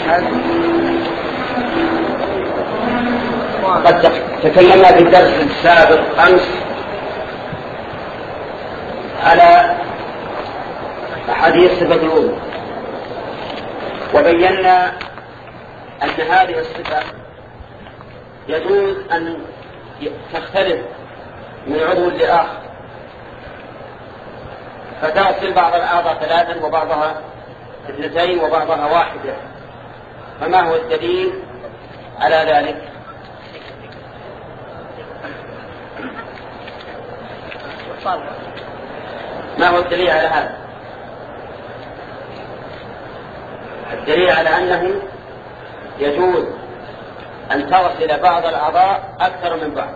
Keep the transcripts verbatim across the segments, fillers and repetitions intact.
قد تكلمنا في الدرس السابق أمس على أحاديث صفة الوضوء، وبينا أن هذه الصفة يجوز أن تختلف من عضو لآخر، فتغسل بعض الأعضاء ثلاثا وبعضها اثنتين وبعضها واحدة. فما هو الدليل على ذلك؟ ما هو الدليل على هذا؟ الدليل على أنه يجوز أن تغسل بعض الأعضاء أكثر من بعض.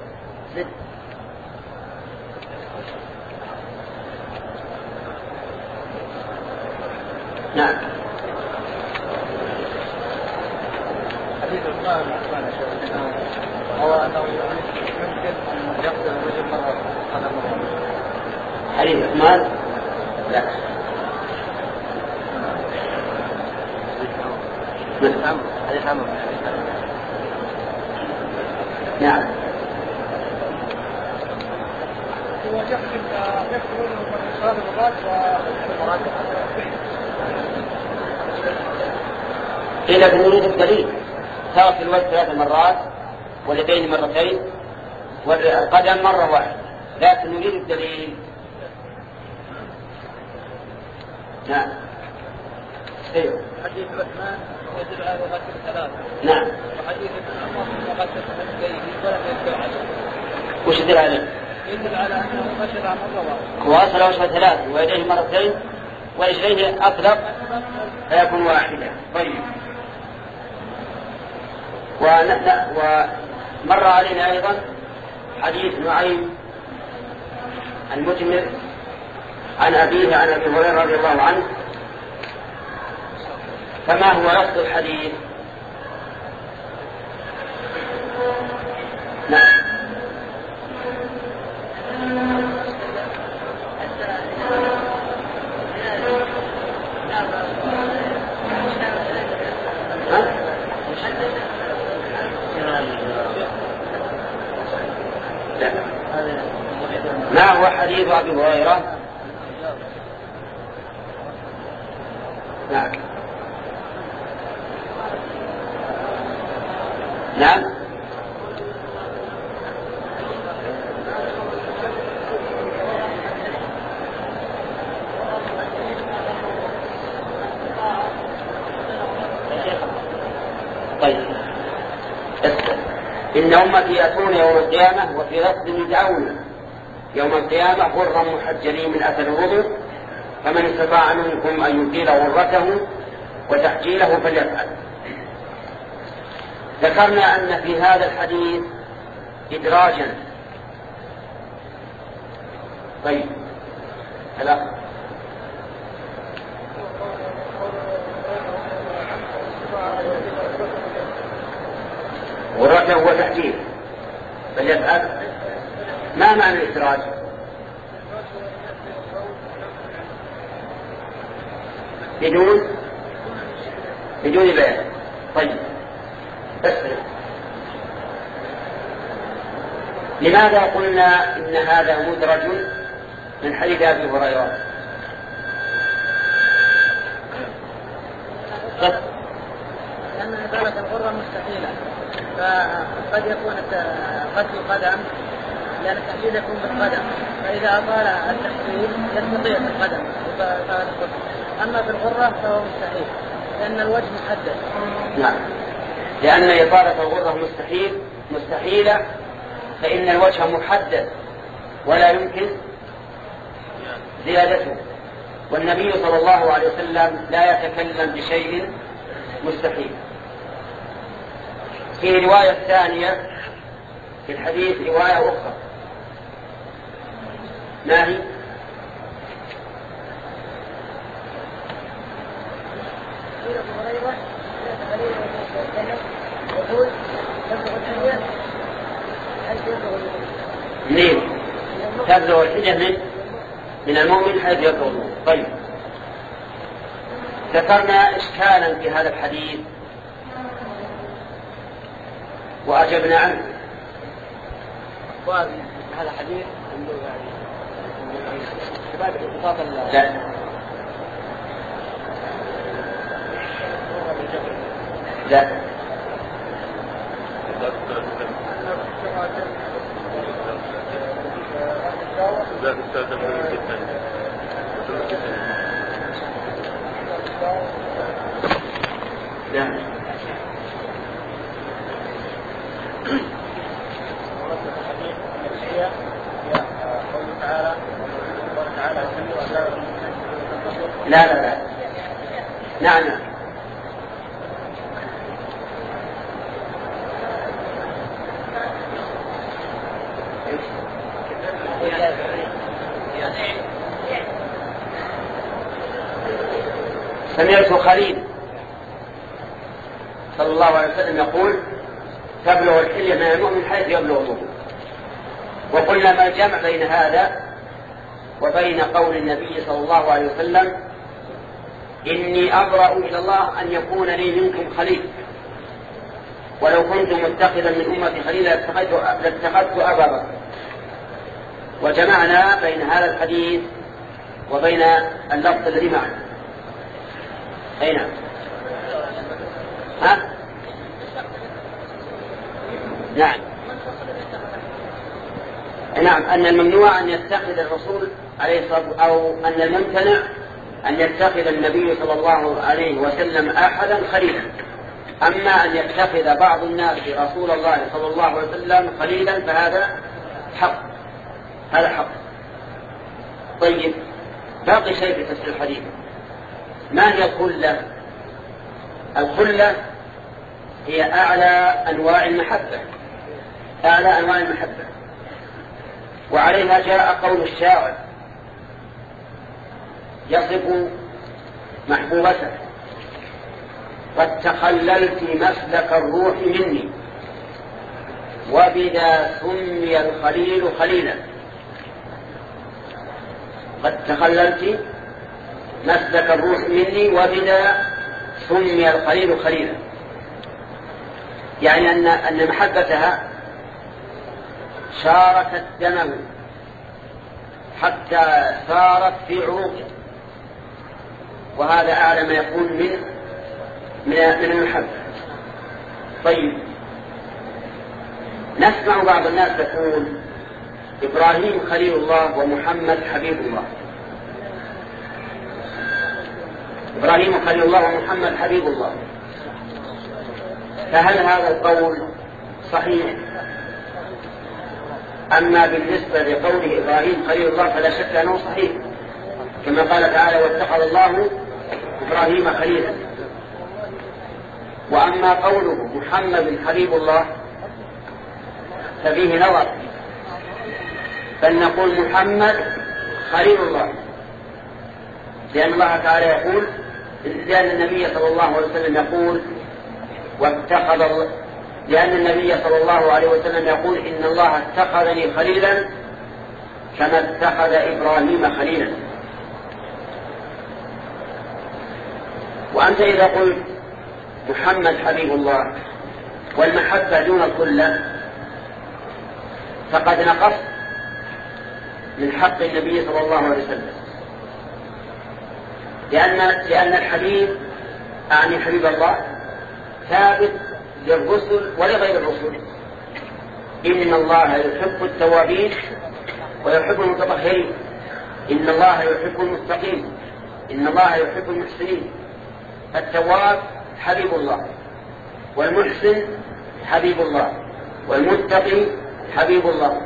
نعم. حديث عثمان بن عفان هو أنه يمكن أن يغسل الرجل مرة قدم مرة. حديث عثمان؟ لا. حديث عمرو. نعم. هو يغسل يغسل ثلاث مرات ومرات قيل بنريد الدليل، تغسل الوجه ثلاث مرات واليدين مرتين والقدم مرة واحدة، لكن نريد الدليل. نعم. ايوه. حديث عثمان يدل على غسل ثلاثة. نعم. وحديث ابن عمر غسل رجليه ولم يدل عليه. وش يدل عليه؟ يدل على انه غسل مرة واحدة. غسل وجهه ثلاث ويديه مرتين ورجليه اطلق فيكون واحدة. طيب. ومر علينا أيضا حديث نعيم المتمر عن أبيه عن أبي هريرة رضي الله عنه، فما هو لفظ الحديث؟ نعم. ما هو حديث أبي هريرة؟ نعم. نعم. طيب. إن أمتي يأتون يوم القيامة وفي لفظ يدعون يوم القيامة غرا محجلين من أثر الوضوء، فمن استطاع منكم أن يطيل غرته وتحجيله فليفعل. ذكرنا أن في هذا الحديث إدراجا. طيب. هلا غرته وتحجيله فليفعل. ما معنى الإدراج؟ بدون بدون بيان. طيب. بس لماذا قلنا إن هذا مدرج من حديث أبي هريرة؟ لأن إزالة الغرة مستحيلة، فقد يكون غسل القدم لأن التحليل يكون بالقدم، فإذا أطال التحليل يستطيع بالقدم. أما بالغرة فهو مستحيل لأن الوجه محدد. نعم. لأن إطالة الغرة مستحيل مستحيلة فإن الوجه محدد ولا يمكن زيادته، والنبي صلى الله عليه وسلم لا يتكلم بشيء مستحيل. في رواية ثانية في الحديث رواية أخرى، ما هي؟ منين؟ تبلغ الحجة من من المؤمن حيث يبلغ. طيب. ذكرنا إشكالا في هذا الحديث وأجبنا عنه. هذا حديث أنه يعني لا لا لا لا لا لا نعم نعم سمعت خليل صلى الله عليه وسلم يقول تبلغ الحلية من المؤمن حيث يبلغ الوضوء. وقلنا ما الجمع بين هذا وبين قول النبي صلى الله عليه وسلم إني أبرأ إلى الله أن يكون لي منكم خليل ولو كنت متخذا من أمتي خليلا لاتخذت أبا بكر. وجمعنا بين هذا الحديث وبين اللفظ الذي معنا. أي نعم ها؟ نعم نعم أن الممنوع أن يتخذ الرسول عليه الصلاة أو أن الممتنع أن يتخذ النبي صلى الله عليه وسلم أحدا خليلا. أما أن يتخذ بعض الناس رسول الله صلى الله عليه وسلم خليلا فهذا حق، هذا حق. طيب باقي شيء في تفسير الحديث. ما هي الخلة؟ الخلة هي أعلى أنواع المحبة، أعلى أنواع المحبة، وعليها جاء قول الشاعر يصف محبوبته قد تخللت مسلك الروح مني وبذا سمي الخليل خليلا. قد تخللت مسلك الروح مني وبذا سمي الخليل خليلا، يعني أن أن محبتها شاركت دمه حتى صارت في عروقه، وهذا أعلى ما يكون من من المحبة. طيب نسمع بعض الناس يقول إبراهيم خليل الله ومحمد حبيب الله. إبراهيم خليل الله ومحمد حبيب الله، فهل هذا القول صحيح؟ أما بالنسبة لقوله إبراهيم خليل الله فلا شك أنه صحيح، كما قال تعالى واتخذ الله إبراهيم خليلا. وأما قوله محمد حبيب الله ففيه نظر، بل نقول محمد خليل الله، لأن الله تعالى يقول، لأن النبي صلى الله عليه وسلم يقول واتخذ لأن النبي صلى الله عليه وسلم يقول إن الله اتخذني خليلا كما اتخذ إبراهيم خليلا. وأنت إذا قلت محمد حبيب الله والمحبة دون الخلة فقد نقص من حق النبي صلى الله عليه وسلم، لأن لأن الحبيب أعني حبيب الله ثابت للرسل ولغير الرسل. إن الله يحب التوابين ويحب المتطهرين، إن الله يحب المتقين، إن الله يحب المحسنين. التواب حبيب الله، والمحسن حبيب الله، والمتقي حبيب الله.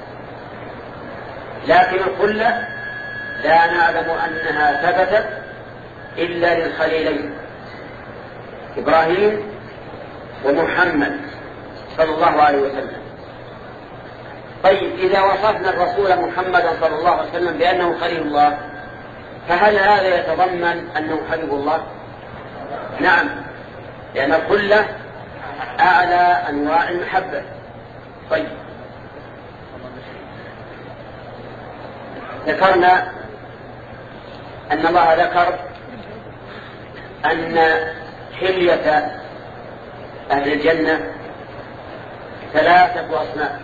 لكن الخلة لا نعلم أنها ثبتت إلا للخليلين إبراهيم ومحمد صلى الله عليه وسلم. طيب إذا وصفنا الرسول محمدا صلى الله عليه وسلم بأنه خليل الله فهل هذا يتضمن أنه حبيب الله؟ نعم، لأن الخلة أعلى أنواع المحبة. طيب ذكرنا أن الله ذكر أن حلية أهل الجنة ثلاثة أصناف.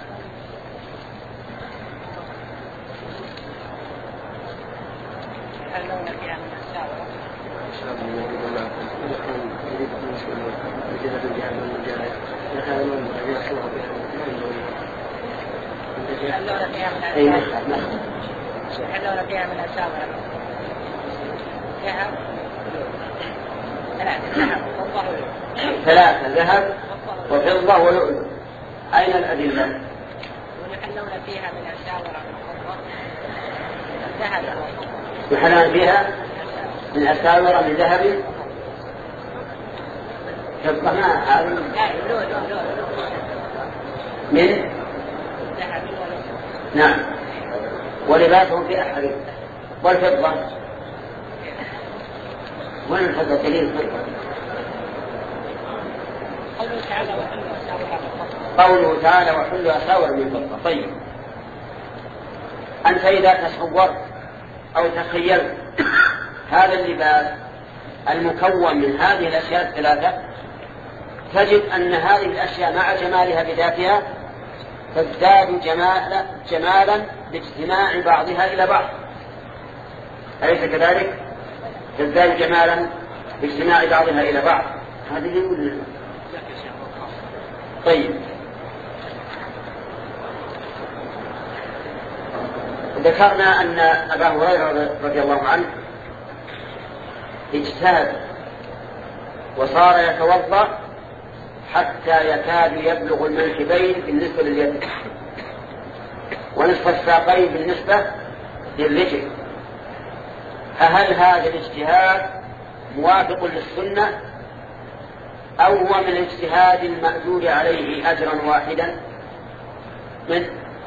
يحلون فيها من أساور ذهب ثلاثة ذهب وفضة ولؤلؤ. أين الأدلة؟ ويحلون فيها من أساور ذهب يحلون فيها من أساور من ذهب فضة. ما من نعم. ولباسهم في أحد. والفضة وين الفضة دليل؟ قوله تعالى وحلوا أساور من فضة. طيب أنت إذا تصورت أو تخيلت هذا اللباس المكون من هذه الأشياء الثلاثة تجد أن هذه الأشياء مع جمالها بذاتها تزداد جمالا, جمالا باجتماع بعضها إلى بعض. أليس كذلك؟ تزداد جمالا باجتماع بعضها إلى بعض. هذه يقول. طيب ذكرنا أن أبا هريرة رضي الله عنه اجتهد وصار يتوضأ حتى يكاد يبلغ المنكبين بالنسبة لليد ونصف الساقين بالنسبة للرجل. فهل هذا الاجتهاد موافق للسنة أو هو من الاجتهاد المأجور عليه أجرا واحدا؟ من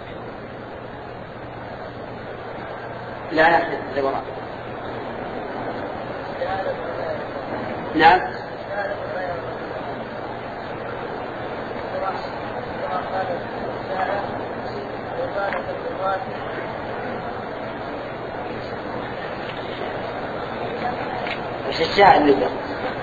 لا يحدث لوراء. نعم. وش الشاهد اللي ده؟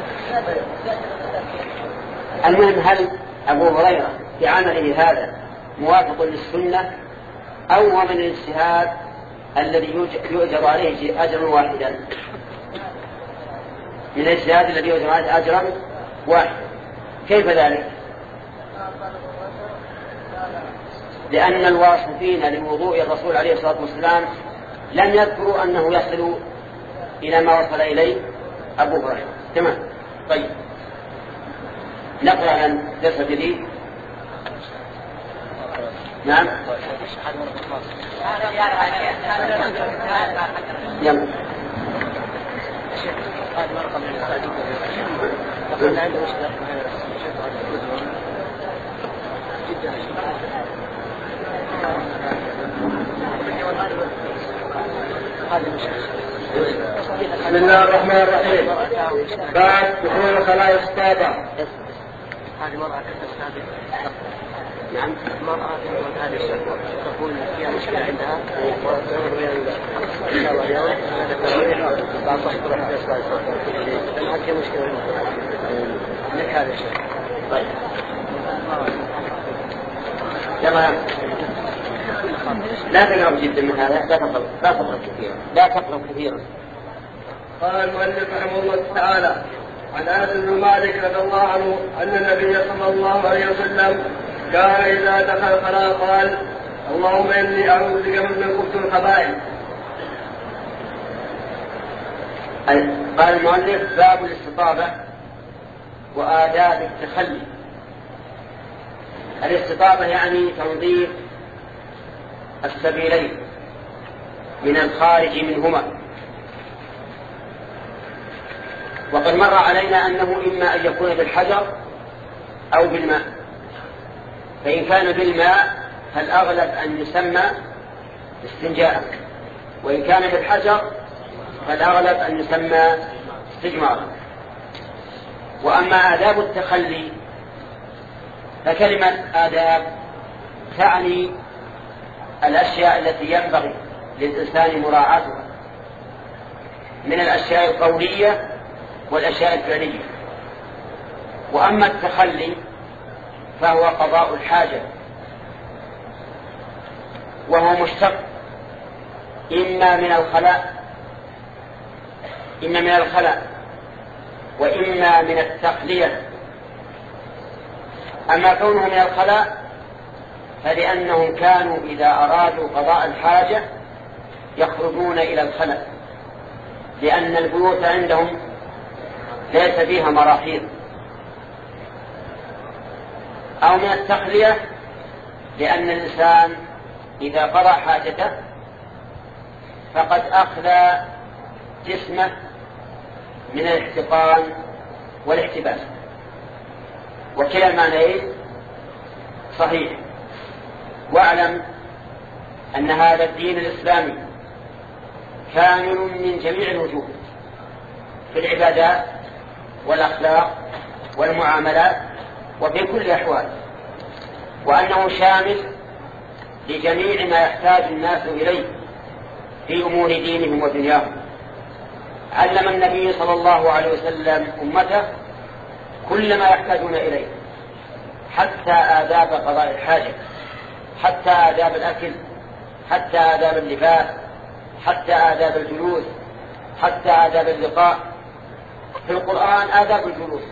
المهم هل أبو هريرة في عمله هذا موافق للسنة أو هو من الاجتهاد الذي يؤجر عليه أجرا واحدا؟ من الاجتهاد الذي يؤجر عليه أجرا واحدا. كيف ذلك؟ لأن الواصفين لوضوء الرسول عليه الصلاة والسلام لم يذكروا أنه يصل إلى ما وصل إليه أبو هريرة. تمام. طيب نقرأ عن درس جديد. نعم. يلا. بسم الله الرحمن الرحيم. بعد دخول خلايا الصابع. هذه مرأة تستهدف. نعم. مرأة هذه الشهوة تقول فيها مشكلة عندها وتمر بها إن شاء الله اليوم بعد تحضر حتى يصلح الصلاة. هذه مشكلة لك هذا الشيء. طيب. يلا لا تقرب جدا من هذا. لا تقرب لا تقرب كثيرا. لا تقرب كثيرا. قال المؤلف رحمه الله تعالى عن انس بن مالك رضي الله عنه ان النبي صلى الله عليه وسلم كان اذا دخل الخلاء قال اللهم اني اعوذ بك من خبث الخبائث. قال المؤلف باب الاستطابة وآداب التخلي. الاستطابة يعني تنظيف السبيلين من الخارج منهما. وقد مر علينا أنه إما أن يكون بالحجر أو بالماء. فإن كان بالماء فالأغلب أن يسمى استنجاء، وإن كان بالحجر فالأغلب أن يسمى استجمارا. وأما آداب التخلي فكلمة آداب تعني الأشياء التي ينبغي للإنسان مراعاتها من الأشياء القولية والأشياء الفعلية. وأما التخلي فهو قضاء الحاجة، وهو مشتق إما من الخلاء إما من الخلاء وإما من التخلية. أما كونه من الخلاء فلأنهم كانوا إذا أرادوا قضاء الحاجة يخرجون إلى الخلاء، لأن البيوت عندهم ليس فيها مراحيض. أو من التخلية لأن الإنسان إذا قضى حاجته فقد أخلى جسمه من الاحتقان والاحتباس، وكلا المعنيين صحيح. واعلم أن هذا الدين الإسلامي كامل من جميع الوجوه في العبادات والأخلاق والمعاملات وفي كل الأحوال، وأنه شامل لجميع ما يحتاج الناس إليه في أمور دينهم ودنياهم. علم النبي صلى الله عليه وسلم أمته كل ما يحتاجون إليه، حتى آداب قضاء الحاجة، حتى آداب الأكل، حتى آداب اللباس، حتى آداب الجلوس، حتى آداب اللقاء. في القرآن آداب الجلوس،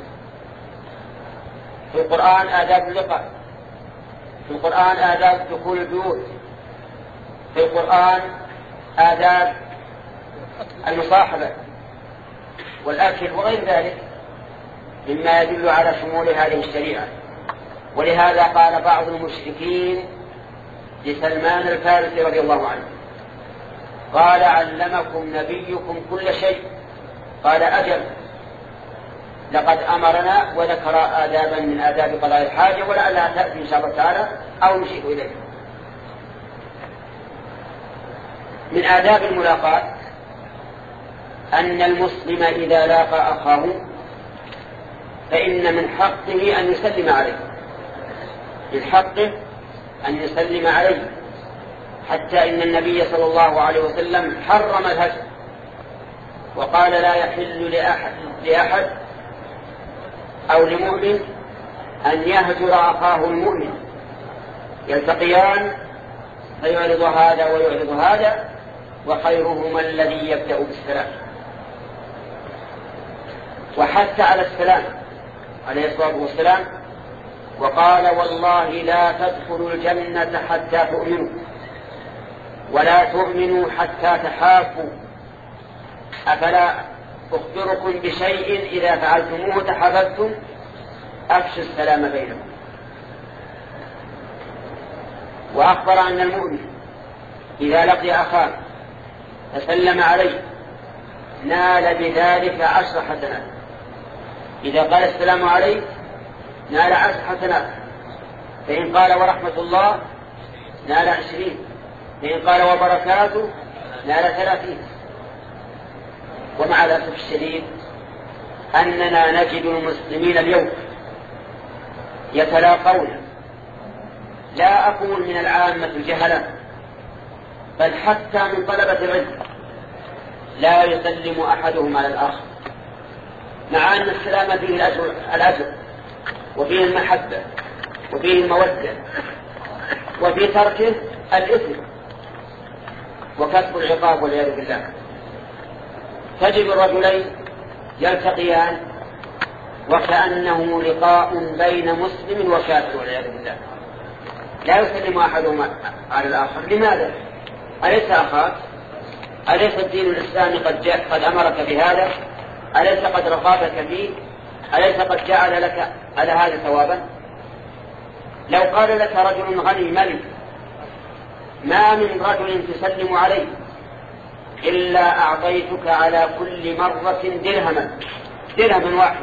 في القرآن آداب اللقاء، في القرآن آداب دخول البيوت، في القرآن آداب المصاحبة والأكل وغير ذلك مما يدل على شمول هذه الشريعة. ولهذا قال بعض المشركين لسلمان الفارسي رضي الله عنه، قال علمكم نبيكم كل شيء؟ قال أجل، لقد أمرنا وذكر آدابا من آداب قضاء الحاجة ولعلها تأتي إن شاء الله تعالى أو نشير إليه. من آداب الملاقاة أن المسلم إذا لاقى أخاه فإن من حقه أن يسلم عليه، من حقه أن يسلم عليه، حتى إن النبي صلى الله عليه وسلم حرم الهجر وقال لا يحل لأحد, لأحد أو لمؤمن أن يهجر أخاه المؤمن، يلتقيان فيعرض هذا ويعرض هذا وخيرهما الذي يبدأ بالسلام. وحتى على السلام عليه الصلاة والسلام وقال والله لا تدخلوا الجنة حتى تؤمنوا ولا تؤمنوا حتى تحابوا، أفلا أخبركم بشيء إذا فعلتموه تحاببتم؟ أفشوا السلام بينكم. وأخبر أن المؤمن إذا لقي أخاه فسلم عليه نال بذلك عشر حسنات. إذا قال السلام عليه نال عشر حسنات، فإن قال ورحمة الله نال عشرين، فإن قال وبركاته نال ثلاثين. ومع الأسف الشديد أننا نجد المسلمين اليوم يتلاقون، لا أقول من العامة الجهلة بل حتى من طلبة العلم، لا يسلم أحدهم على الآخر، مع أن السلام فيه الأجر, الأجر وفيه المحبة وفيه المودة وفي تركه الإثم وكسب العقاب والعياذ بالله. تجد الرجلين يلتقيان وكأنه لقاء بين مسلم وكافر والعياذ بالله، لا يسلم أحدهما على الآخر. لماذا؟ أليس أخاك؟ أليس الدين الإسلامي قد, جاء قد أمرك بهذا؟ أليس قد رقابك فيه؟ أليس قد جعل لك على هذا ثوابا؟ لو قال لك رجل غني ملك ما من رجل تسلم عليه إلا أعطيتك على كل مرة درهما درهما واحدا،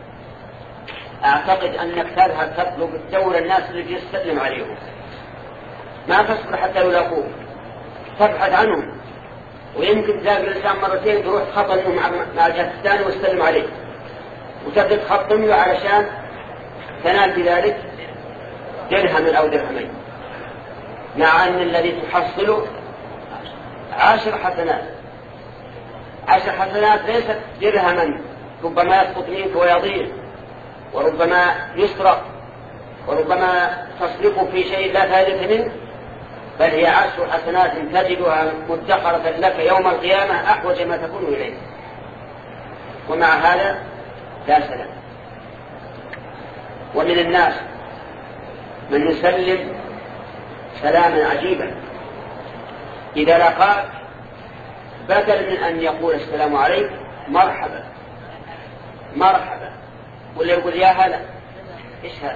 أعتقد أنك تذهب تطلب الدولة الناس اللي يسلم عليهم، ما تصبر حتى يلاقوه، تبحث عنهم، ويمكن تلاقي الإنسان مرتين تروح تخطم مع الجهة الثانية وتسلم عليه وتبدأ تخطم له علشان تنال بذلك درهم أو درهمين، مع أن الذي تحصله عشر حسنات. عشر حسنات ليست درهما ربما يسقط منك ويضيع، وربما يسرق، وربما تصرفه في شيء لا فائدة منه، بل هي عشر حسنات تجدها مدخرة لك يوم القيامة أحوج ما تكون إليه. ومع هذا لا سلام. ومن الناس من يسلم سلاما عجيبا، إذا لقاك بدل من أن يقول السلام عليك مرحبا مرحبا، ولا يقول يا هلا. إيش هذا؟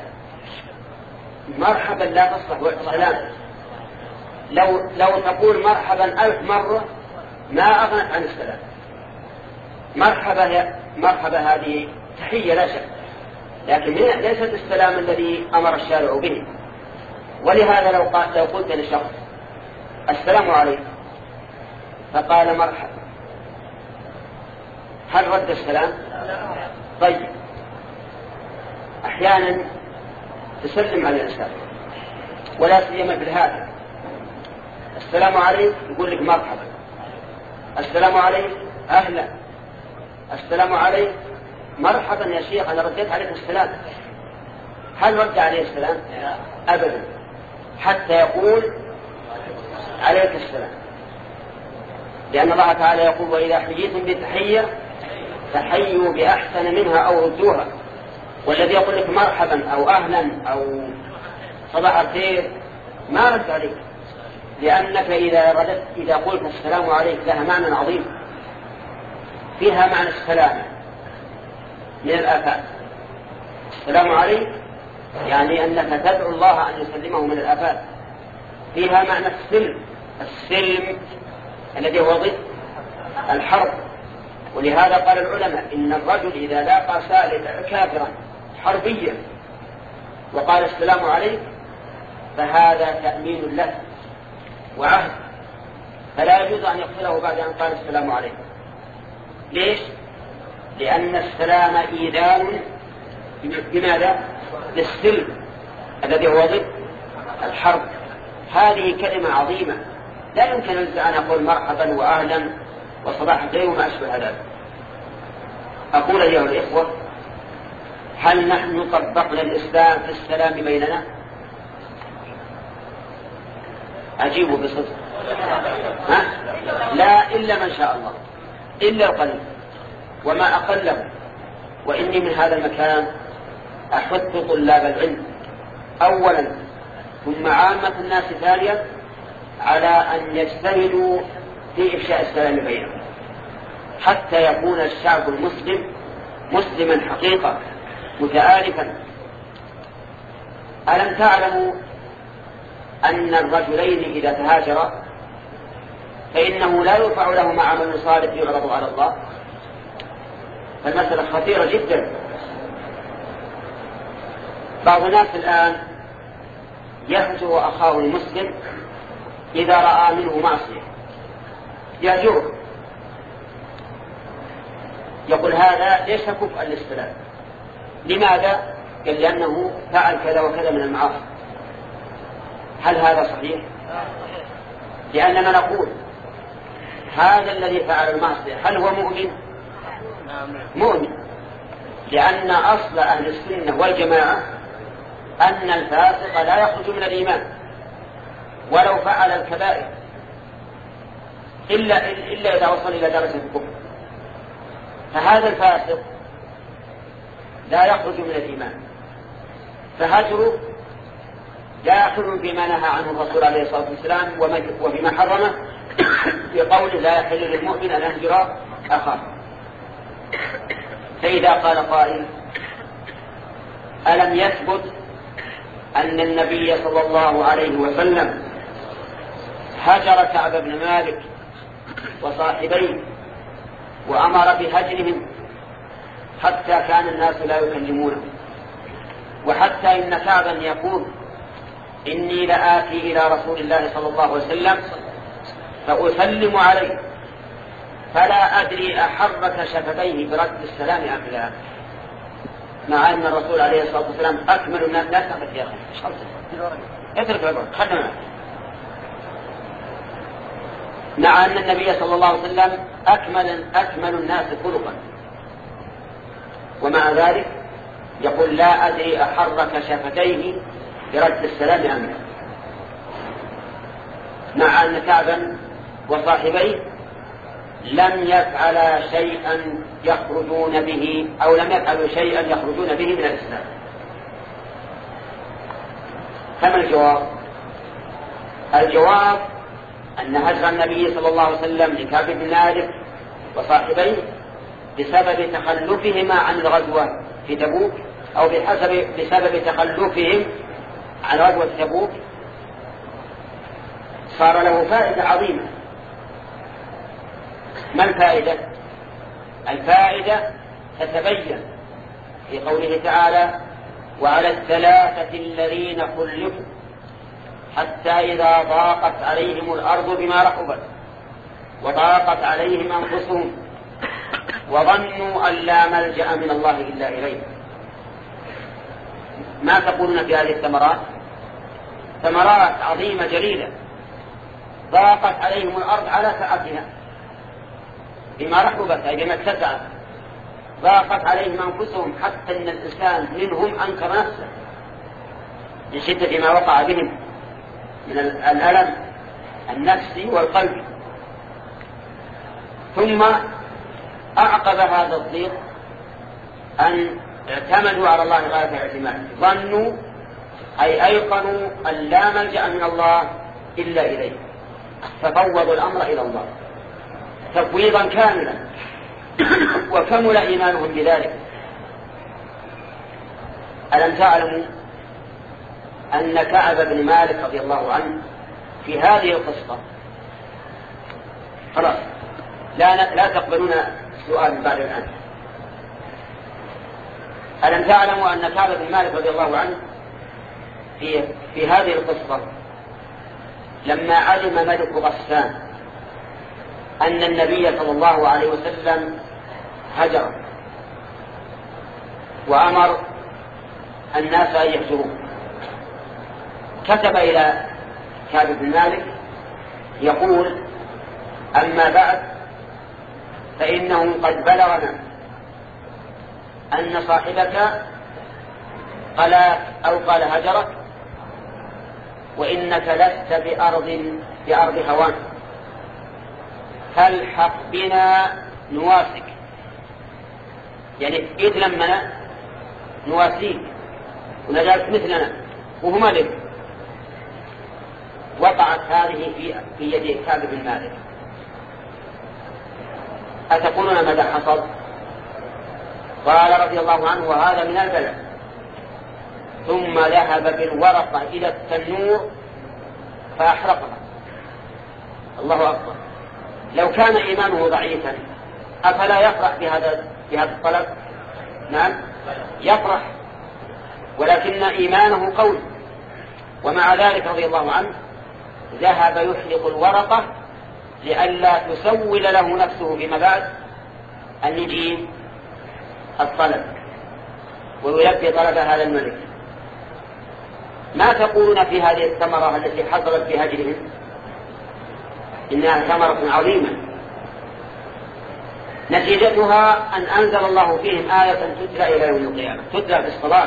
مرحبا لا تصلح سلام. لو لو تقول مرحبا ألف مرة ما أغنت عن السلام. مرحبا مرحبا هذه تحية لا شك، لكن ليست السلام الذي أمر الشارع به. ولهذا لو لو قلت لشخص السلام عليكم فقال مرحبا، هل رد السلام؟ طيب، أحيانا تسلم على الإنسان ولا سيما بالهاتف، السلام عليك يقول لك مرحبا، السلام عليك أهلا، السلام عليك مرحبا يا شيخ أنا رديت عليك السلام. هل رد عليه السلام؟ أبدا، حتى يقول عليك السلام، لأن الله تعالى يقول وإذا حييتم بتحية فحيوا بأحسن منها أو ردوها. والذي يقول لك مرحبا أو أهلا أو صباح الخير ما رد عليك، لأنك إذا ردت إذا قلت السلام عليك لها معنى عظيم، فيها معنى السلامة من الآفات. السلام عليك يعني أنك تدعو الله أن يسلمه من الآفات. فيها معنى السلم، السلم الذي هو ضد الحرب. ولهذا قال العلماء إن الرجل إذا لاقى سالفا كافرا حربيا وقال السلام عليك فهذا تأمين له وعهد، فلا يجوز أن يقتله بعد أن قال السلام عليكم. ليش؟ لأن السلام إيذان بماذا؟ للسلم الذي هو ضد الحرب. هذه كلمة عظيمة لا يمكن أن أقول مرحبا وأهلا وصباح الخير وما أشبه ذلك. أقول أيها الإخوة، هل نحن طبقنا الإسلام في السلام بيننا؟ أجيبوا بصدق. ها؟ لا إلا من شاء الله، إلا القليل وما أقله. وإني من هذا المكان أحث طلاب العلم أولا ثم عامة الناس ثانيا على أن يجتهدوا في إفشاء السلام بينهم حتى يكون الشعب المسلم مسلما حقيقة متآلفا. ألم تعلموا أن الرجلين إذا تهاجرا فإنه لا يرفع لهما عمل صالح يعرض على الله؟ فالمسألة خطيرة جدا. بعض الناس الآن يهجر أخاه المسلم إذا رأى منه معصية، يهجره، يقول هذا ليس كفءا للسلام. لماذا؟ قال لأنه فعل كذا وكذا من المعاصي. هل هذا صحيح؟ لأننا نقول هذا الذي فعل المعصية هل هو مؤمن؟ مؤمن، لأن أصل أهل السنة والجماعة أن الفاسق لا يخرج من الإيمان ولو فعل الكبائر إلا, إلا إذا وصل إلى درجة الكفر. فهذا الفاسق لا يخرج من الإيمان، فهجره داخل فيما نهى عنه الرسول عليه الصلاة والسلام وفيما حرمه في قوله لا يحل للمؤمن أن يهجر أخاه. فإذا قال قائل ألم يثبت أن النبي صلى الله عليه وسلم هجر كعب بن مالك وصاحبيه وأمر بهجرهم حتى كان الناس لا يكلمونه، وحتى إن كعبا يقول إني لآتي إلى رسول الله صلى الله عليه وسلم فأسلم عليه فلا أدري أحرك شفتيه برد السلام أم لا، مع أن الرسول عليه الصلاة والسلام أكمل الناس. لا تقف يا أخي، إيش خلصت؟ اترك العبارة، خلنا معك. مع أن النبي صلى الله عليه وسلم أكمل أكمل الناس خلقا، ومع ذلك يقول لا أدري أحرك شفتيه برد السلام أم لا، مع أن كعبا وصاحبيه لم يفعل شيئا يخرجون به أو لم يفعلوا شيئا يخرجون به من الإسلام. فما الجواب؟ الجواب أن هجر النبي صلى الله عليه وسلم لكعب بن مالك وصاحبيه بسبب تخلفهما عن الغزوة في تبوك، أو بحسب بسبب تخلفهم عن غزوة تبوك، صار له فائدة عظيمة. ما الفائدة؟ الفائدة تتبين في قوله تعالى: وعلى الثلاثة الذين خلفوا حتى إذا ضاقت عليهم الأرض بما رحبت وضاقت عليهم أنفسهم وظنوا أن لا ملجأ من الله إلا إليه. ما تقولون في هذه الثمرات؟ ثمرات عظيمة جليلة. ضاقت عليهم الأرض على سعتها بما رحبت أي بما اتسعت، ضاقت عليهم أنفسهم حتى أن الإنسان منهم أنكر نفسه من شدة ما وقع بهم من الألم النفسي والقلبي. ثم أعقب هذا الضيق أن اعتمدوا على الله غاية الاعتماد، ظنوا أي أيقنوا أن لا ملجأ من الله إلا إليه، ففوضوا الأمر إلى الله تفويضا كاملا وكمل إيمانهم بذلك. ألم تعلموا أن كعب بن مالك رضي الله عنه في هذه القصة خلاص لا لا تقبلون سؤال بعد الآن. ألم تعلموا أن كعب بن مالك رضي الله عنه في في هذه القصة لما علم ملك غسان أن النبي صلى الله عليه وسلم هجر وأمر الناس أن يهجروه، كتب إلى كعب بن مالك يقول: أما بعد فإنه قد بلغنا أن صاحبك قلاك أو قال هجرك، وإنك لست بأرض بأرض هوان، فالحق بنا نواسك، يعني إذ لمنا نواسيك ونجعلك مثلنا وهو ملك. وقعت هذه في في يد كعب بن مالك. أتقولون ماذا حصل؟ قال رضي الله عنه: وهذا من البلاء. ثم ذهب بالورقة إلى التنور فأحرقها. الله أكبر! لو كان إيمانه ضعيفا أفلا يفرح بهذا بهذا الطلب؟ نعم يفرح، ولكن إيمانه قوي. ومع ذلك رضي الله عنه ذهب يحرق الورقة لئلا تسول له نفسه فيما بعد أن يجيب الطلب ويلبي طلب هذا الملك. ما تقولون في هذه الثمرة التي حصلت في هجرهم؟ إنها ثمرة عظيمة نتيجتها أن أنزل الله فيهم آية تتلى إلى يوم القيامة، تتلى في الصلاة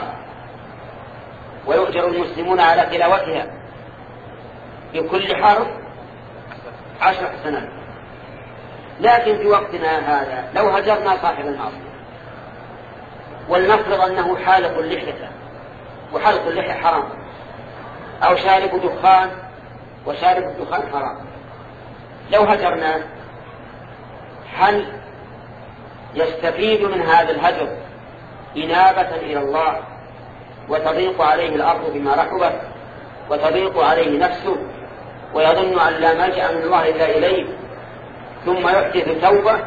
ويؤجر المسلمون على تلاوتها بكل حرف عشر حسنات. لكن في وقتنا هذا لو هجرنا صاحب المعصية ولنفرض أنه حالق اللحية، وحلق اللحية حرام، أو شارب دخان وشارب الدخان حرام، لو هجرنا هل يستفيد من هذا الهجر إنابة إلى الله وتضيق عليه الأرض بما رحبت وتضيق عليه نفسه ويظن أن لا ملجأ من الله إلا إليه ثم يحدث توبة؟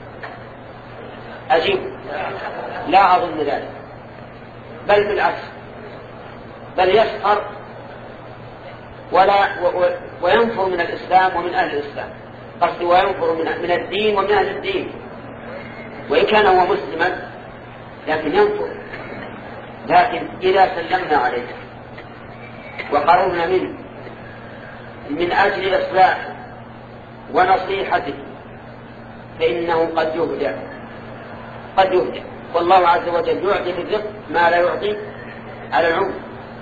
أجيب لا أظن ذلك، بل بالعكس، بل يسخر ولا وينفر من الإسلام ومن أهل الإسلام، قصد وينفر من, من الدين ومن أهل الدين، وإن كان هو مسلما لكن ينفر. لكن إذا سلمنا عليه وقررنا منه من أجل إصلاحه ونصيحته فإنه قد يهدى قد يهدى والله عز وجل يعطي بالرفق ما لا يعطي على العنف.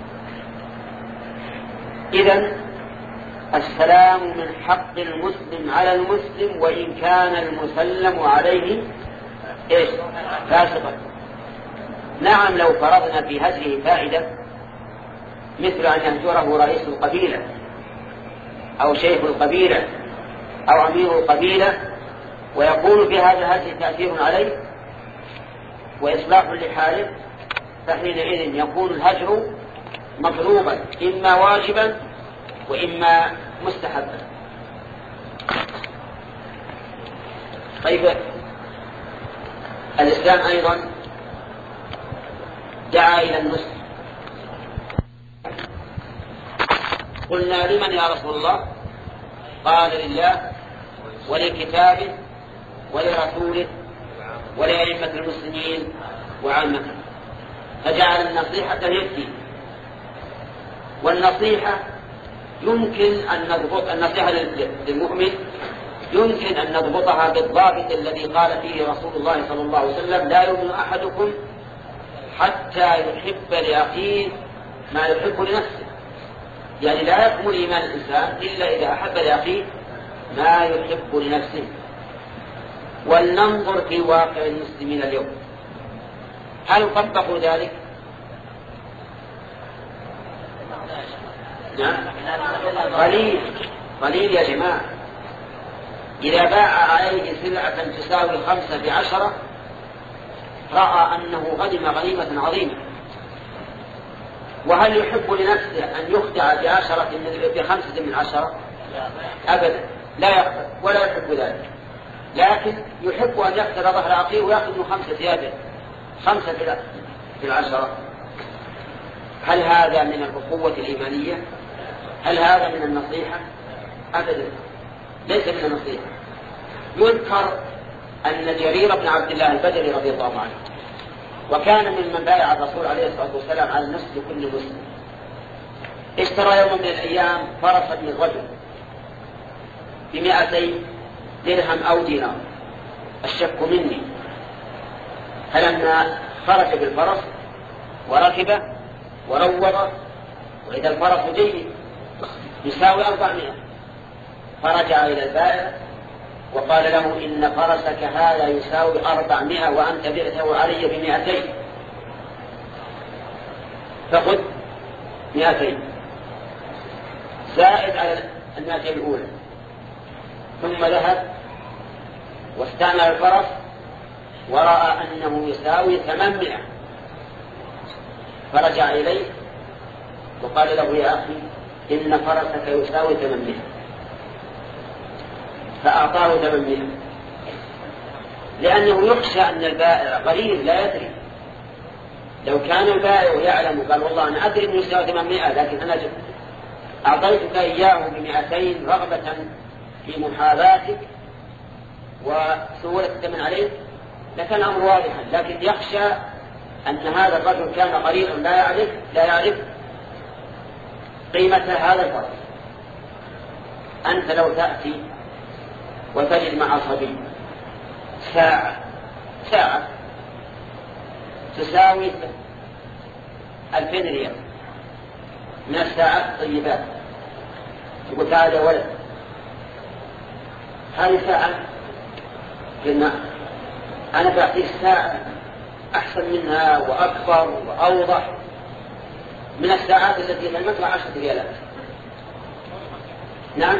إذن السلام من حق المسلم على المسلم وإن كان المسلم عليه إيش؟ فاسقا. نعم، لو فرضنا في هجره فائدة مثل أن يهجره رئيس القبيلة أو شيخ القبيلة أو أمير القبيلة ويكون في هذا الهجر تأثير عليه وإصلاح لحاله، فحينئذ يكون الهجر مطلوبا إما واجبا وإما مستحبا. طيب، الإسلام أيضا دعا إلى النصح. قلنا لمن يا رسول الله؟ قال لله ولكتابه ولرسوله ولأئمة المسلمين وعامته، فجعل النصيحة يكفي. والنصيحة يمكن أن نضبط النصيحة للمؤمن يمكن أن نضبطها بالضابط الذي قال فيه رسول الله صلى الله عليه وسلم: لا يؤمن أحدكم حتى يحب لأخيه ما يحب لنفسه. يعني لا يكمل إيمان الإنسان إلا إذا أحب لأخيه ما يحب لنفسه. ولننظر في واقع المسلمين اليوم، هل طبقوا ذلك؟ نعم، قليل قليل يا جماعة. إذا باع عليه سلعة تساوي خمسة بعشرة رأى أنه غنم غنيمة عظيمة. وهل يحب لنفسه أن يخدع بعشرة بخمسة من عشرة؟ أبدا، لا يقبل ولا يحب ذلك، لكن يحب أن يخسر ظهر أخيه ويأخذ من خمسة زيادة خمسة في العشرة. هل هذا من الأخوة الإيمانية؟ هل هذا من النصيحة؟ أبدا، ليس من النصيحة. يذكر أن جرير بن عبد الله البجلي رضي الله عنه وكان ممن بايع الرسول عليه الصلاة والسلام على النصح لكل مسلم، اشترى يوم من الأيام فرسا من رجل بمئتي درهم أو دينار، الشك مني. فلما خرج بالفرس وركبه وروضه وإذا الفرس جيد يساوي أربعمائة، فرجع إلى البائع وقال له: إن فرسك هذا يساوي أربعمائة وأنت بعته علي بمئتين، فخذ مئتين زائد على المئتين الأولى. ثم ذهب واستعمل الفرس ورأى أنه يساوي ثمانمائة، فرجع إليه وقال له: يا أخي إن فرسك يساوي ثمانمائة، فأعطاه ثمانمائة، لأنه يخشى أن البائع قليل لا يدري. لو كان البائع يعلم وقال: والله أنا أدري أنه يساوي ثمانمائة لكن أنا أعطيتك إياه بمئتين رغبة في محاذاتك وسهولة الثمن عليك، لكان الأمر واضحا. لكن يخشى أن هذا الرجل كان قليلا لا يعرف لا يعرف قيمة هذا الفرس. أنت لو تأتي وتجد مع صبي ساعة ساعة تساوي ألفين ريال من الساعات الطيبات، تقول: تعال يا ولد هذه ساعة، قلنا أنا بعطيك ساعة أحسن منها وأكبر وأوضح من الساعات التي قيمتها عشرة ريالات. نعم،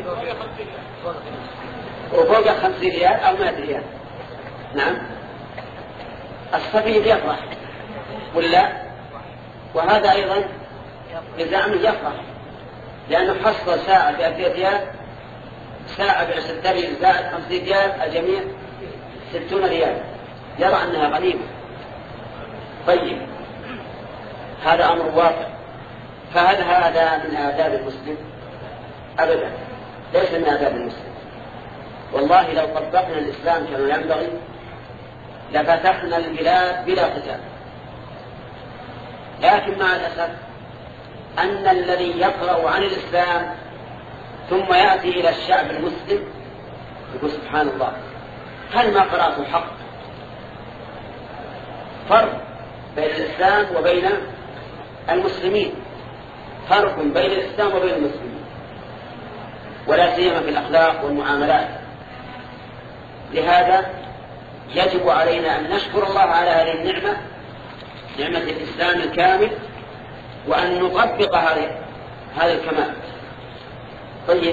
وفوق خمسين ريال أو مائة ريال. نعم، الصبي يفرح ولا؟ وهذا أيضا بزعمه يفرح لأنه حصل ساعة بألفين ريال، ساعة بعشرة ريال زائد خمسين ريال، الجميع ستون ريال، يرى أنها غنيمة. طيب، هذا أمر واقع. فهل هذا من آداب المسلم؟ أبدا، ليس من آداب المسلم. والله لو طبقنا الإسلام كما ينبغي لفتحنا البلاد بلا قتال. لكن مع الأسف أن الذي يقرأ عن الإسلام ثم يأتي إلى الشعب المسلم يقول: سبحان الله، هل ما قرأت الحق؟ فرق بين الإسلام وبين المسلمين، فرق بين الإسلام وبين المسلمين، ولا سيما في الأخلاق والمعاملات. لهذا يجب علينا أن نشكر الله على هذه النعمة، نعمة الإسلام الكامل، وأن نطبق هذا الكمال. طيب،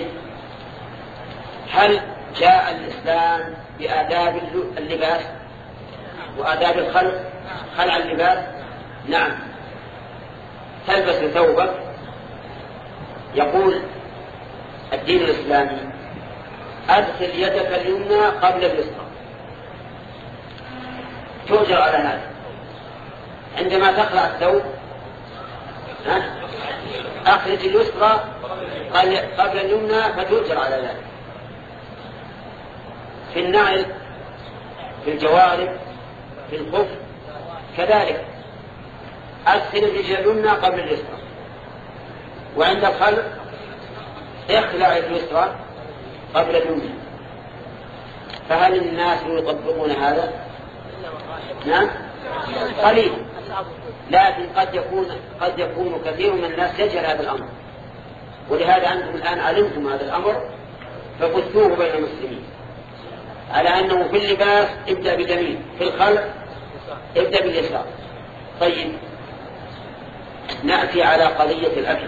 هل جاء الإسلام بآداب اللباس وآداب الخلق، خلع اللباس؟ نعم. تلبس ثوبك، يقول الدين الإسلامي أدخل يدك اليمنى قبل اليسرى، تؤجر على هذا. عندما تخلع الثوب أخرج اليسرى قبل اليمنى فتؤجر على ذلك. في النعل، في الجوارب، في الخف كذلك، أدخل الرجل اليمنى قبل اليسرى، وعند الخلع اخلع اليسرى قبل اليمنى. فهل الناس يطبقون هذا؟ نعم، قليل، لكن قد يكون قد يكون كثير من الناس يجهل هذا الأمر، ولهذا أنتم الآن علمتم هذا الأمر فبثوه بين المسلمين على أنه في اللباس ابدأ باليمين، في الخلع ابدأ باليسار. طيب، نأتي على قضية الأكل.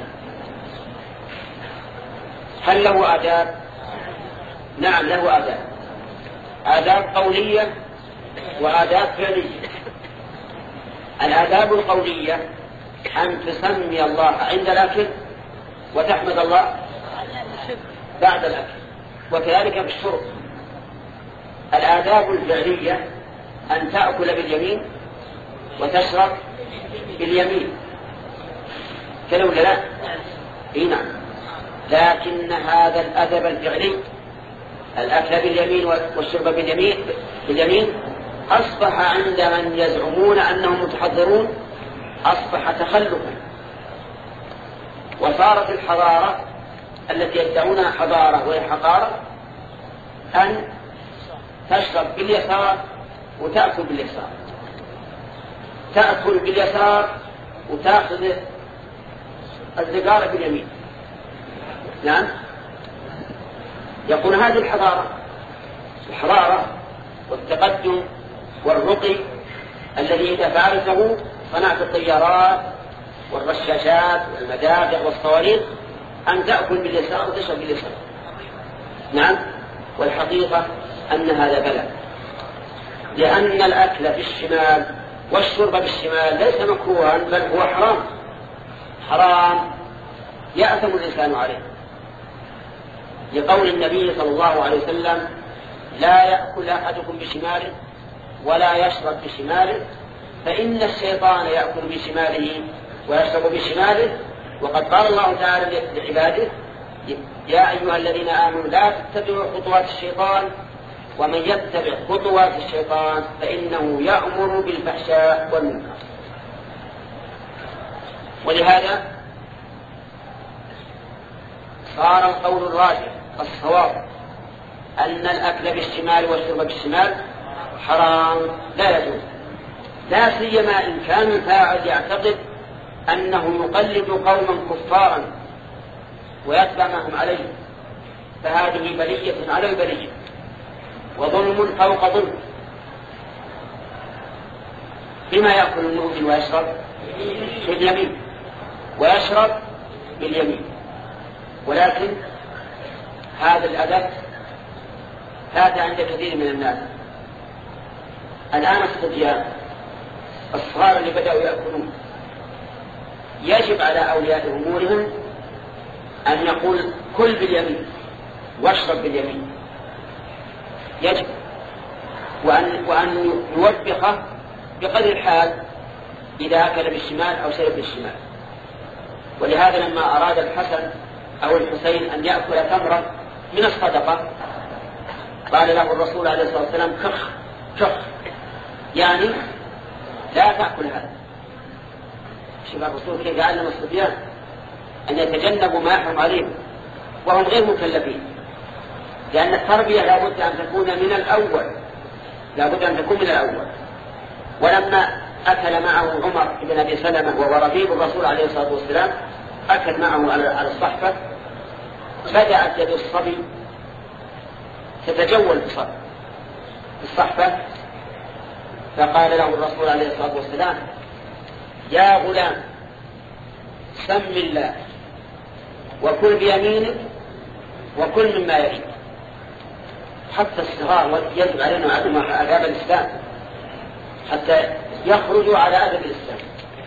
هل له آداب؟ نعم، له آداب، آداب قولية وآداب فعلية. الآداب القولية أن تسمي الله عند الأكل وتحمد الله بعد الأكل، وكذلك في الشرب. الآداب الفعلية أن تأكل باليمين وتشرب باليمين، كذا ولا لا؟ إيه نعم. لكن هذا الأدب الفعلي، الأكل باليمين والشرب باليمين باليمين أصبح عند من يزعمون أنهم متحضرون أصبح تخلفا، وصارت الحضارة التي يدعونها حضارة وهي حقارة أن تشرب باليسار وتأكل باليسار، تأكل باليسار وتأخذ الزجاجة باليمين. نعم، يقول هذه الحضارة، الحضارة والتقدم والرقي الذي تفارسه صناعة الطيارات والرشاشات والمدافع والصواريخ، أن تأكل باليسار وتشرب باليسار. نعم، والحقيقة أن هذا بلى، لأن الأكل في الشمال والشرب بالشمال ليس مكروها، بل هو حرام، حرام يأثم الإنسان عليه، لقول النبي صلى الله عليه وسلم: لا يأكل أحدكم بشماله ولا يشرب بشماله، فإن الشيطان يأكل بشماله ويشرب بشماله. وقد قال الله تعالى لعباده: يا أيها الذين آمنوا لا تتبعوا خطوات الشيطان، ومن يتبع خطوات الشيطان فإنه يأمر بالفحشاء والمنكر. ولهذا صار القول الراجح الصواب أن الأكل بالشمال والشرب بالشمال حرام، لا يجوز، لا سيما إن كان الفاعل يعتقد أنه يقلد قوما كفارا ويتبع ما هم عليه، فهذه بلية على البلية وظلم فوق ظلم. بما يأكل المؤمن ويشرب باليمين ويشرب باليمين، ولكن هذا الأدب فات عند كثير من الناس. الآن الصبيان الصغار اللي بدأوا يأكلون، يجب على أولياء أمورهم أن يقول: كل باليمين واشرب باليمين، يجب، وأن, وأن يوبخه بقدر الحال إذا أكل بالشمال أو شرب بالشمال. ولهذا لما أراد الحسن أو الحسين أن يأكل تمرة من الصدقة قال له الرسول عليه الصلاة والسلام: كخ كخ، يعني لا تأكل هذا. شوف الرسول كيف يعلم الصبيان أن يتجنبوا ما يحرم عليهم وهم غير مكلفين، لأن التربية لابد أن تكون من الأول، لابد أن تكون من الأول. ولما أكل معه عمر بن أبي سلمة وهو رفيق الرسول عليه الصلاة والسلام، أكل معه على الصحفة، بدأت يد الصبي تتجول في الصحفة، فقال له الرسول عليه الصلاة والسلام: يا غلام سم الله وكل بيمينك وكل مما يليك. حتى الصغار يجب علينا نعلم آداب الإسلام حتى يخرجوا على أدب الإسلام.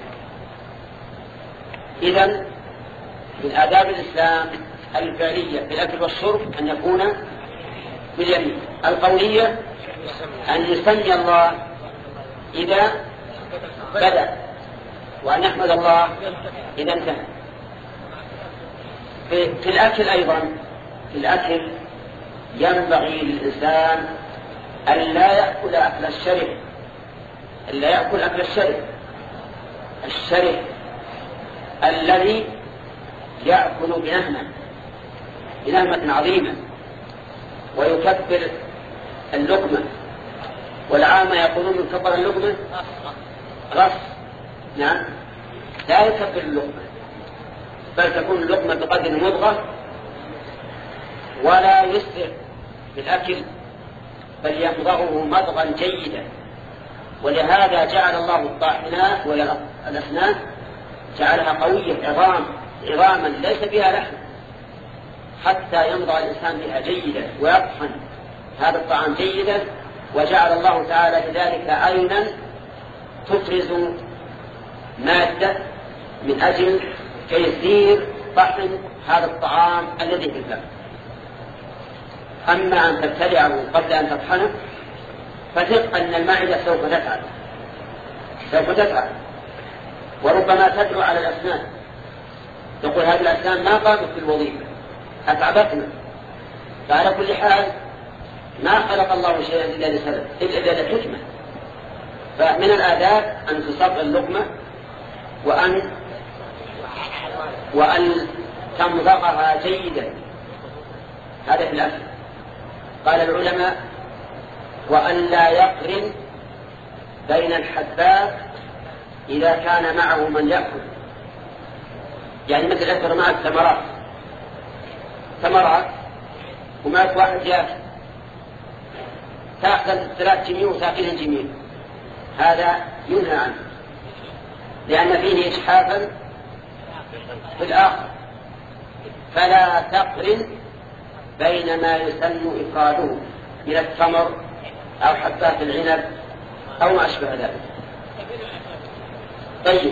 إذن من آداب الإسلام الفعلية في الأكل والشرب أن يكون باليمين، القولية أن يسمي الله إذا بدأ، وأن يحمد الله إذا انتهى. في, في الأكل أيضا، في الأكل ينبغي للإنسان أن لا يأكل أكل الشرب، أن لا يأكل أكل الشرب الشرب الذي يأكل بنهمة بنهمة عظيمة ويكبر اللقمة، والعامة يقولون يكبر اللقمة غص. نعم، لا يكبر اللقمة، بل تكون اللقمة بقدر مضغة، ولا يسرع بالأكل بل يمضغه مضغا جيدا. ولهذا جعل الله الطاحنات وهي الأسنان جعلها قوية عظام عظاما ليس بها لحم، حتى يمضغ الإنسان بها جيدا ويطحن هذا الطعام جيدا. وجعل الله تعالى لذلك عينا تفرز مادة من أجل تيسير طحن هذا الطعام الذي في الفم. أما أن تبتلعه قبل أن تطحنه فثق أن المعدة سوف تفعل سوف تفعل وربما تدعو على الأسنان، تقول هذه الأسنان ما قامت بالوظيفة، أتعبتنا. فعلى كل حال ما خلق الله شيئا إلا لسبب، إلا لحكمة. فمن الآداب أن تصغر اللقمة وأن وأن تمضغها جيدا، هذا في الأكل. قال العلماء: وأن لا يقرن بين الحبات إذا كان معه من يأكل. يعني مثل أكثر معك ثمرات ثمرات ومعك واحد يأكل، تأخذ ثلاث جميل وتأكلها جميل، هذا ينهى عنه لأن فيه إجحافا في الآخر. فلا تقرن بين ما يسن إفراده من التمر أو حبات العنب أو ما أشبه ذلك. طيب،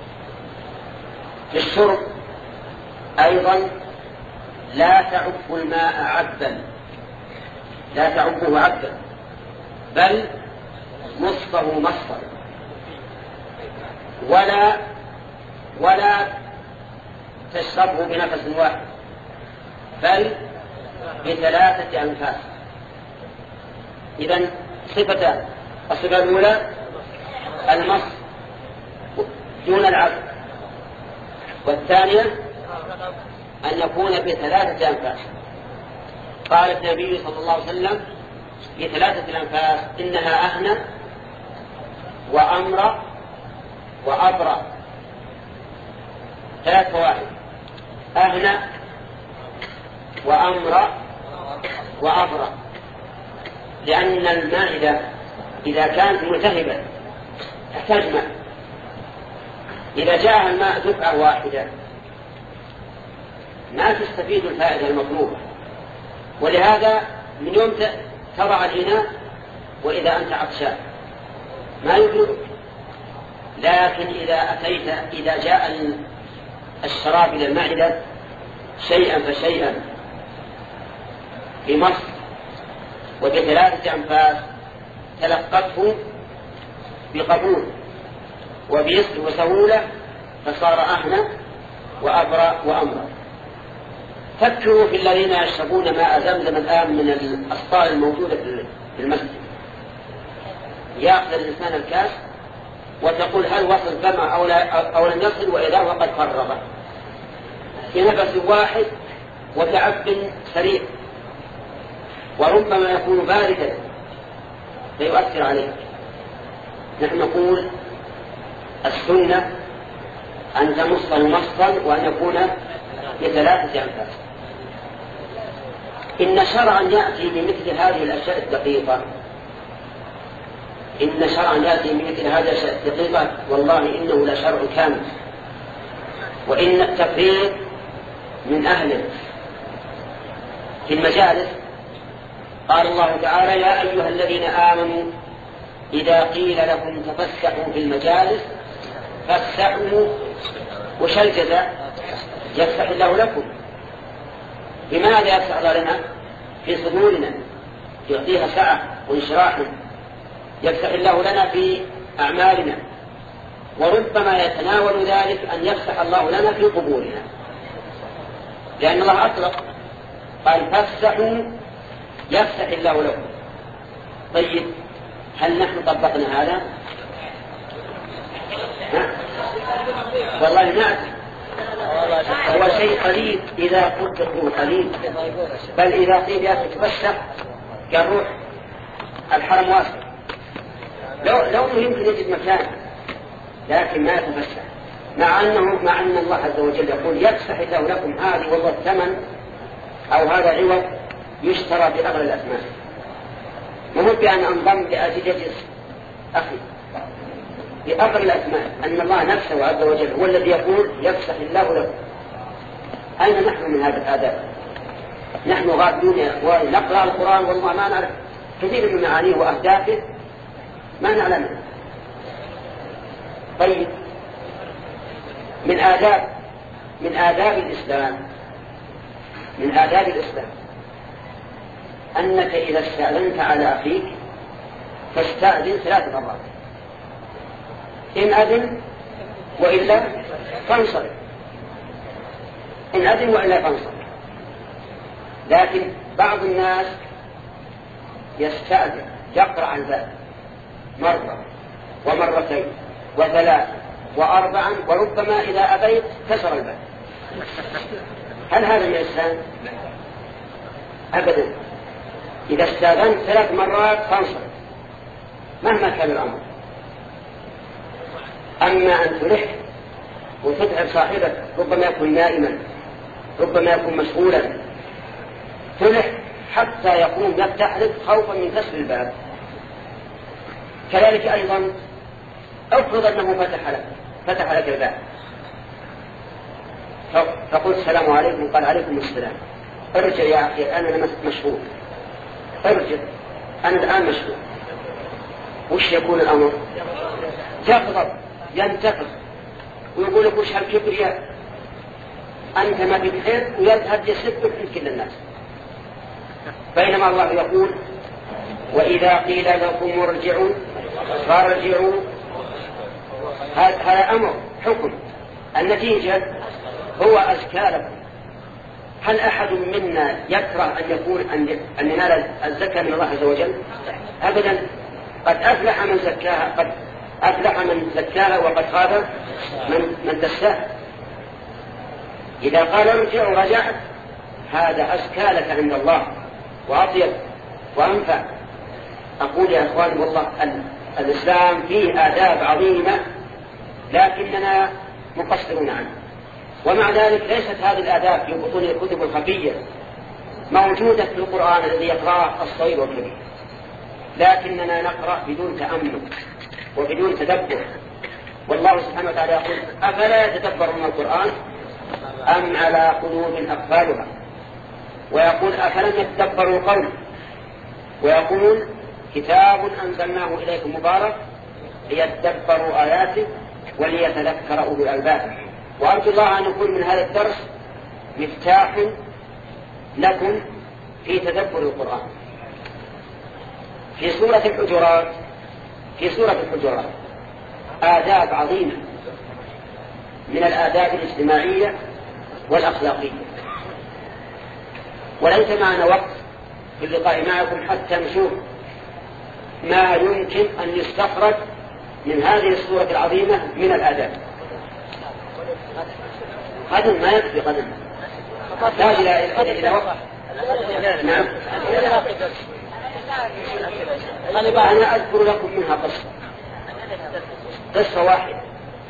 في الشرب أيضا لا تعب الماء عبدا، لا تعبه عبدا، بل نصفه مصفا، ولا ولا تشربه بنفس واحد، بل بثلاثة أنفاس. إذن صفتان: الصفة الأولى المص دون العبد، والثانية أن يكون بثلاثة أنفاس. قال النبي صلى الله عليه وسلم بثلاثة الأنفاس: إنها أهنى وأمر وأبرى. ثلاث فوائد: أهنى وأمر وأبرى، لأن المائدة إذا كانت ملتهبة تحتاج ماء، إذا جاء الماء دفعة واحدة ما تستفيد الفائدة المطلوبة. ولهذا من يوم تضع الإناء وإذا أنت عطشان ما يبلغك. لكن إذا أتيت إذا جاء الشراب إلى المعدة شيئا فشيئا بمص وبثلاثة أنفاس تلقته بقبول وبيسر وسهولة، فصار أهنى وأبرى وأمرى. فكروا في الذين يشربون ماء زمزم الآن من الأسطال الموجودة في المسجد. يأخذ الإنسان الكاس وتقول هل وصل فما أو, أو لم يصل، وإذا هو قد فرغ في نفس واحد وتعب سريع، وربما يكون باردا فيؤثر عليه. نحن نقول السنة أن تمصه مصا وأن يكون بثلاثة أنفاس. إن شرعا يأتي بمثل هذه الأشياء الدقيقة إن شرعا يأتي بمثل هذه الأشياء الدقيقة والله إنه لشرع كامل. وإن التفريط من أهله في المجالس. قال الله تعالى: يا أيها الذين آمنوا إذا قيل لكم تفسحوا في المجالس فافسحوا. وش الجزاء؟ يفسح الله لكم. بماذا يفسح الله لنا؟ في صدورنا، يعطيها سعة وانشراحا. يفسح الله لنا في أعمالنا، وربما يتناول ذلك أن يفسح الله لنا في قبورنا، لأن الله أطلق قال: فافسحوا يفسح الله لكم. طيب، هل نحن طبقنا هذا؟ والله نعم، هو شيء قليل إذا قلت هو قليل، بل إذا قيل يا تتفسح قال روح الحرم واسع، لو لو يمكن يجد مكان، لكن ما يتفسح، مع أنه مع أن الله عز وجل يقول: يفسح الله لكم. هذه والله الثمن أو هذا عوض يشترى بأغلى الأثمان. مهم بأن أنضم لأجل يجلس أخي بأغلى الأثمان، أن الله نفسه عز وجل هو الذي يقول: يفسح الله لكم. أين نحن من هذا الآداب؟ نحن غافلون يا إخواني، نقرأ القرآن والله ما نعرف كثير من معانيه وأهدافه، ما نعلمه. طيب، من آداب من آداب الإسلام من آداب الإسلام أنك إذا استأذنت على أخيك فاستأذن ثلاث مرات، إن أذن وإلا فانصرف، إن أذن وإلا فانصرف. لكن بعض الناس يستأذن يقرأ الباب مرة ومرتين وثلاث وأربعا، وربما إذا أبيت كسر الباب. هل هذا من الإسلام؟ أبدا. إذا استأذنت ثلاث مرات فانصرف مهما كان الأمر. أما أن تلح وتتعب صاحبك، ربما يكون نائما، ربما يكون مشغولا، تلح حتى يقوم يفتح لك خوفا من كسر الباب. كذلك أيضا افرض أنه فتح لك فتح لك الباب، فقلت: السلام عليكم. قال: عليكم السلام. ارجع يا أخي، أنا مشغول. ارجع، أنا الآن مشغول. وش يكون الأمر؟ يغضب، ينتقص، ويقول لك: وش هالكبرياء، أنت ما بتحب، ويذهب يسبك عند كل الناس. بينما الله يقول: وإذا قيل لكم ارجعوا فارجعوا. هذا أمر حكم. النتيجة هو أزكى لكم. هل أحد منا يكره أن يكون أن ينال الزكاة من الله عز وجل؟ أبدا. قد أفلح من زكاها قد أفلح من زكاها وقد خاب من, من دساها. إذا قال ارجعوا رجعت، هذا أزكى لك عند الله وأطيب وأنفع. أقول يا أخوان والله الإسلام فيه آداب عظيمة لكننا مقصرون عنه، ومع ذلك ليست هذه الآداب في بطون الكتب الخفية موجودة في القرآن الذي يقرأه الصغير والكبير، لكننا نقرأ بدون تأمل وبدون تدبر. والله سبحانه وتعالى يقول: أفلا يتدبرون القرآن أم على قلوب أقفالها. ويقول: أفلم يتدبروا القول. ويقول: كتاب أنزلناه إليكم مبارك ليتدبروا آياته وليتذكر أولو الألباب. وأرجو الله أن يكون من هذا الدرس مفتاح لكم في تدبر القرآن. في سورة الحجرات في سورة الحجرات آداب عظيمة من الآداب الاجتماعية والأخلاقية، وليس معنا وقت في اللقاء معكم حتى نشوف ما يمكن أن يستخرج من هذه السورة العظيمة من الآداب. غدا ما يكفي، غدا لا إلى إلى وقت. نعم، أنا أذكر لكم منها قصة قصة واحدة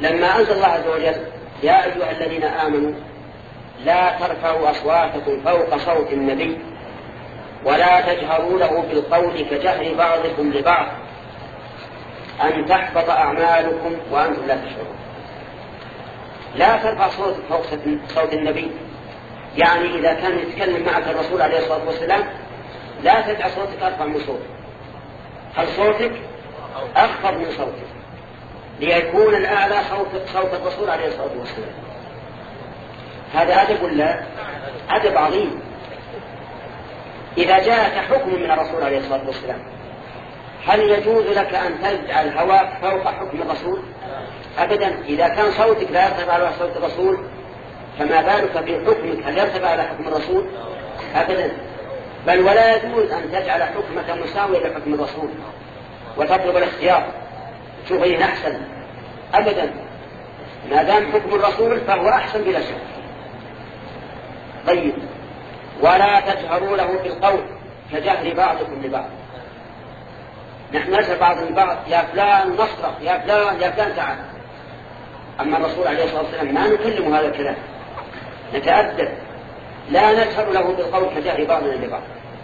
لما أنزل الله عز وجل يا أيها الذين آمنوا لا ترفعوا أصواتكم فوق صوت النبي ولا تجهروا له بالقول كجهر بعضكم لبعض أن تحبط أعمالكم وأنتم لا تشعرون. لا ترفع صوتك فوق صوت النبي، يعني إذا كان يتكلم معك الرسول عليه الصلاة والسلام لا تجعل صوتك أرفع من صوتك، هل صوتك أخفض من صوتك ليكون الأعلى صوت, صوت الرسول عليه الصلاة والسلام. هذا أدب ولا أدب عظيم. إذا جاءك حكم من الرسول عليه الصلاة والسلام هل يجوز لك أن تجعل هواك فوق حكم الرسول؟ أبدا. إذا كان صوتك لا يرتفع على صوت الرسول فما بالك بحكمك، هل يرتفع على حكم الرسول؟ أبدا. بل ولا يجوز أن تجعل حكمك مساويا لحكم الرسول وتطلب الاختيار شوف أين أحسن. أبدا، ما دام حكم الرسول فهو أحسن بلا شك. طيب، ولا تجهروا له بالقول كجهر بعضكم لبعض. نحن نسأل بعض البعض يا فلان نصرف، يا فلان يا فلان تعال. أما الرسول عليه الصلاة والسلام ما نكلم هذا الكلام، نتأدب، لا نجهر له بالقول كجهر بعضنا لبعض.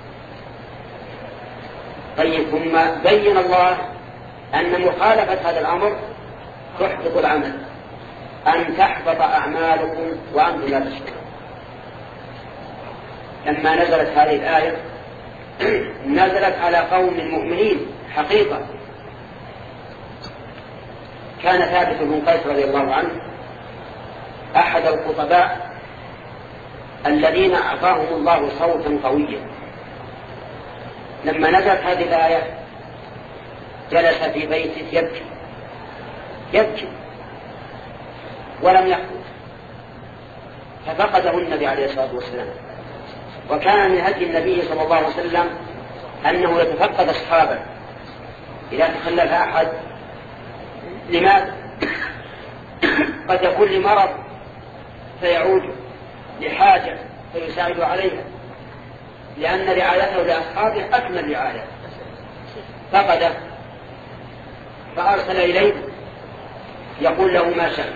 طيب، ثم بين الله أن مخالفة هذا الأمر تحبط العمل، أن تحبط أعمالكم وأنتم لا تشعرون. لما نزلت هذه الآية نزلت على قوم مؤمنين حقيقة. كان ثابت بن قيس رضي الله عنه أحد الخطباء الذين أعطاهم الله صوتا قويا. لما نزلت هذه الآية جلس في بيته يبكي يبكي ولم يخرج، ففقده النبي عليه الصلاة والسلام. وكان من هدي النبي صلى الله عليه وسلم أنه يتفقد أصحابه إذا تخلف أحد. لماذا؟ قد يكون لمرض فيعود، لحاجة فيساعد عليها، لأن رعايته لأصحابه أكمل رعاية. فقده فأرسل إليه يقول له ما شأن،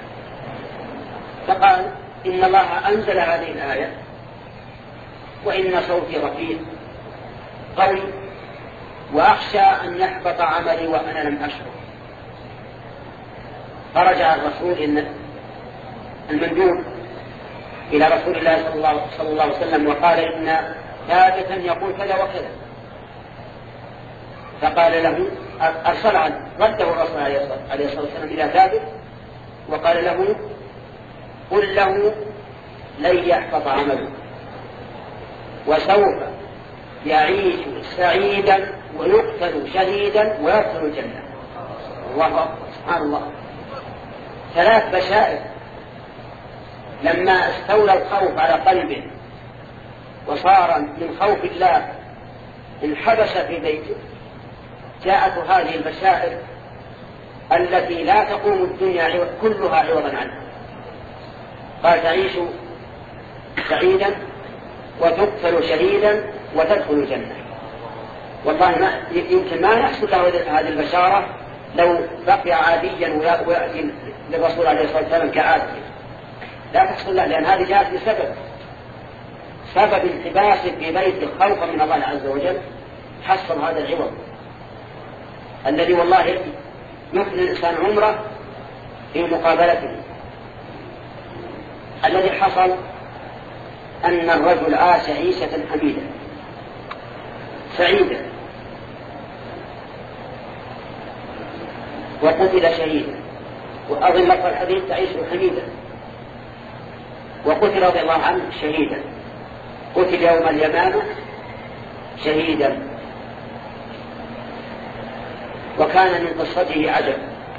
فقال إن الله أنزل هذه الآية وإن صوتي رفيع قوي وأخشى أن يحبط عملي وأنا لم أشعر. فرجع الرسول المندوب إلى رسول الله صلى الله عليه وسلم وقال إن ثابتا يقول كذا وكذا. فقال له أرسل عنه، رده الرسول عليه الصلاة والسلام إلى ثابت وقال له قل له لن يحبط عمله وسوف يعيش سعيدا ويقتل شهيدا ويدخل الجنة. الله أكبر، سبحان الله. ثلاث بشائر لما استولى الخوف على قلبه وصار من خوف الله انحبس في بيته، جاءت هذه البشائر التي لا تقوم الدنيا كلها عوضا عنها. قال تعيش سعيدا وتقتل شهيدا وتدخل الجنة. والله ما يمكن ما يحصل له هذه البشارة لو بقي عاديا ويأتي للرسول عليه الصلاة والسلام كعادي، لا تحصل له، لأن هذه جاءت بسبب سبب انحباسه في بيته خوفا من الله عز وجل. حصل هذا العوض الذي والله يفني الإنسان عمره في مقابلته. الذي حصل أن الرجل عاش عيشة حميدة سعيدة وقتل شهيدا، وأظن لفظ الحديث تعيش حميدا، وقتل رضي الله عنه شهيدا، قتل يوم اليمامة شهيدا. وكان من قصته عجب.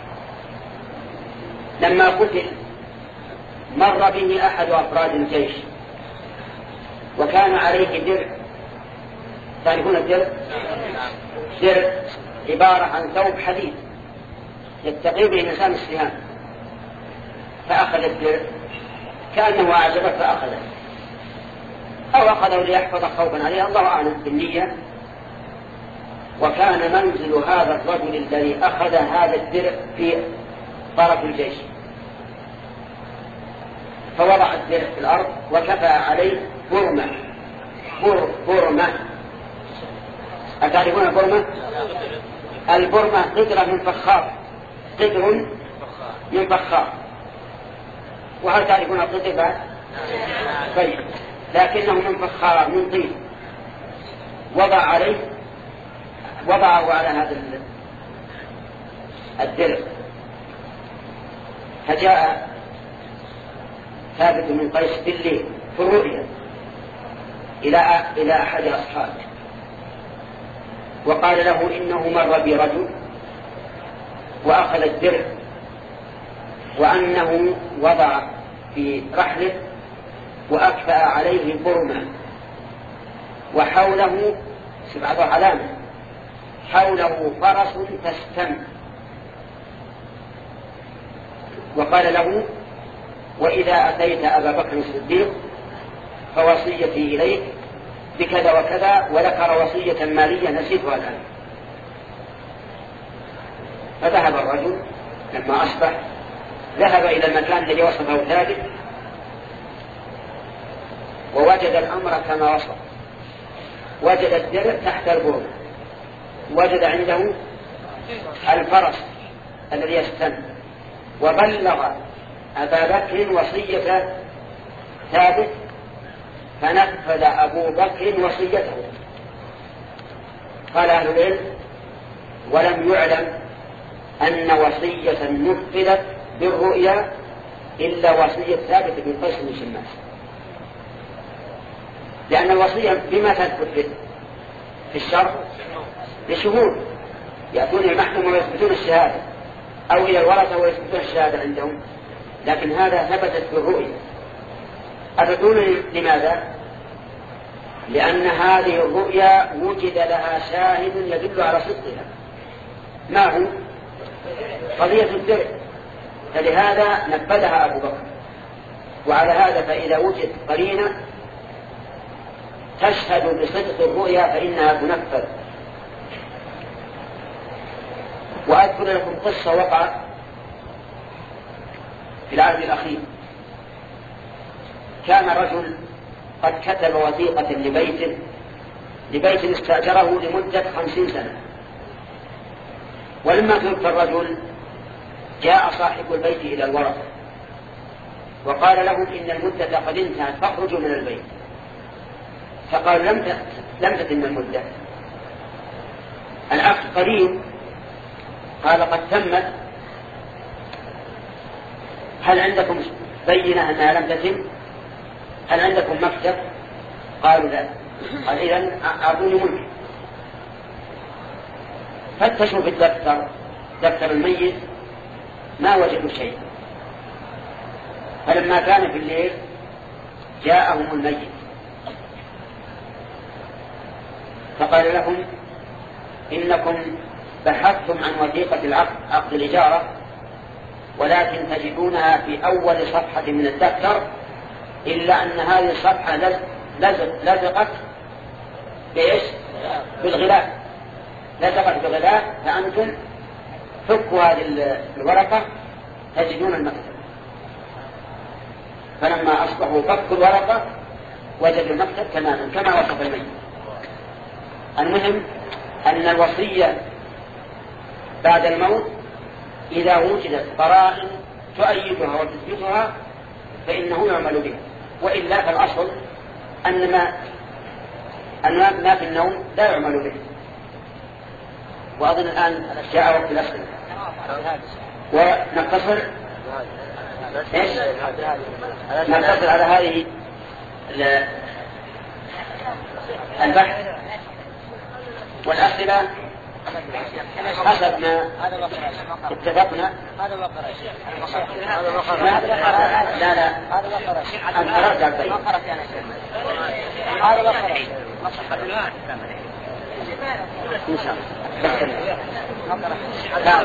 لما قتل مر به أحد أفراد الجيش وكان عليه درع. تعرفون الدرع؟ درع عبارة عن ثوب حديد يتقي به الإنسان السهام. فأخذ الدرع كأنه أعجبه فأخذه، أو أخذه ليحفظ خوفا عليه، الله أعلم بالنية. وكان منزل هذا الرجل الذي أخذ هذا الدرع في طرف الجيش، فوضع الدرع في الأرض وكفى عليه برمة. بر برمة أتعرفون البرمة؟ البرمة قدرة من فخار، قدر من فخار. وهل تعرفون القدر بعد؟ طيب، لكنه من فخار من طين. وضع عليه وضعه على هذا الدرع، فجاء ثابت من قيس بالليل في الرؤيا إلى إلى أحد أصحابه وقال له إنه مر برجل وأخذ الدرع، وأنه وضع في رحله وأكفأ عليه برمة، وحوله سبعة علامة، حوله فرس تستم. وقال له: وإذا أتيت أبا بكر الصديق فوصيتي إليك بكذا وكذا، وذكر وصية مالية نسيتها الآن. فذهب الرجل لما أصبح، ذهب إلى المكان الذي وصفه ثابت ووجد الأمر كما وصف. وجد الدرع تحت البرد، وجد عنده الفرس الذي يستن، وبلغ أبا بكر وصية ثابت، فنفذ أبو بكر وصيته. قال أهل العلم: ولم يعلم أن وصية نفذت بالرؤيا إلا وصية ثابت بن قيس بن شماس، لأن الوصية بما تثبت في الشرع لشهود يأتون المحكمة ويثبتون الشهادة، أو إلى الورثة ويثبتون الشهادة عندهم، لكن هذا ثبتت بالرؤيا. أتدرون لماذا؟ لأن هذه الرؤيا وجد لها شاهد يدل على صدقها. ما هو؟ قضية الدرع، فلهذا نفذها أبو بكر. وعلى هذا فإذا وجد قرينة تشهد بصدق الرؤيا فإنها تنفذ. وأذكر لكم قصة وقعت في العهد الأخير. كان رجل قد كتب وثيقة لبيت لبيت استأجره لمدة خمسين سنة، ولما توفى الرجل جاء صاحب البيت إلى الورثة وقال لهم: إن المدة قد انتهت فاخرجوا من البيت. فقال: لم لم تتم المدة، العقد قريب. قال: قد تمت. هل عندكم بينة أنها لم تتم؟ هل عندكم مكتب؟ قالوا: لا. قال: إذن أعطوني ملك. فتشوا في الدفتر، دفتر الميت، ما وجدوا شيء. فلما كان في الليل جاءهم الميت فقال لهم: إنكم بحثتم عن وثيقة العقد، عقد الإجارة، ولكن تجدونها في أول صفحة من الدفتر، إلا أن هذه الصفحة لزقت بإيش؟ بالغلاف، لزقت بالغلاف، فأنتم فكوا هذه الورقة تجدون المكتب. فلما أصبحوا فكوا الورقة وجدوا المكتب تماما كما وصف الميت. المهم أن الوصية بعد الموت إذا وجدت قرائن تؤيدها وتثبتها فإنه يعمل بها، وإلا فالأصل أن ما أن ما في النوم لا يعمل به. وأظن الآن جاء وقت الأسئلة، ونقتصر إيش؟ نقتصر على هذه البحث والأسئلة حسب ما اتفقنا. هذا وقرأ يا شيخ. هذا وقرأ. لا لا. هذا وقرأ. أنا رجع البيت. وقرأ أنا شيخ. هذا وقرأ. إن شاء الله. لا.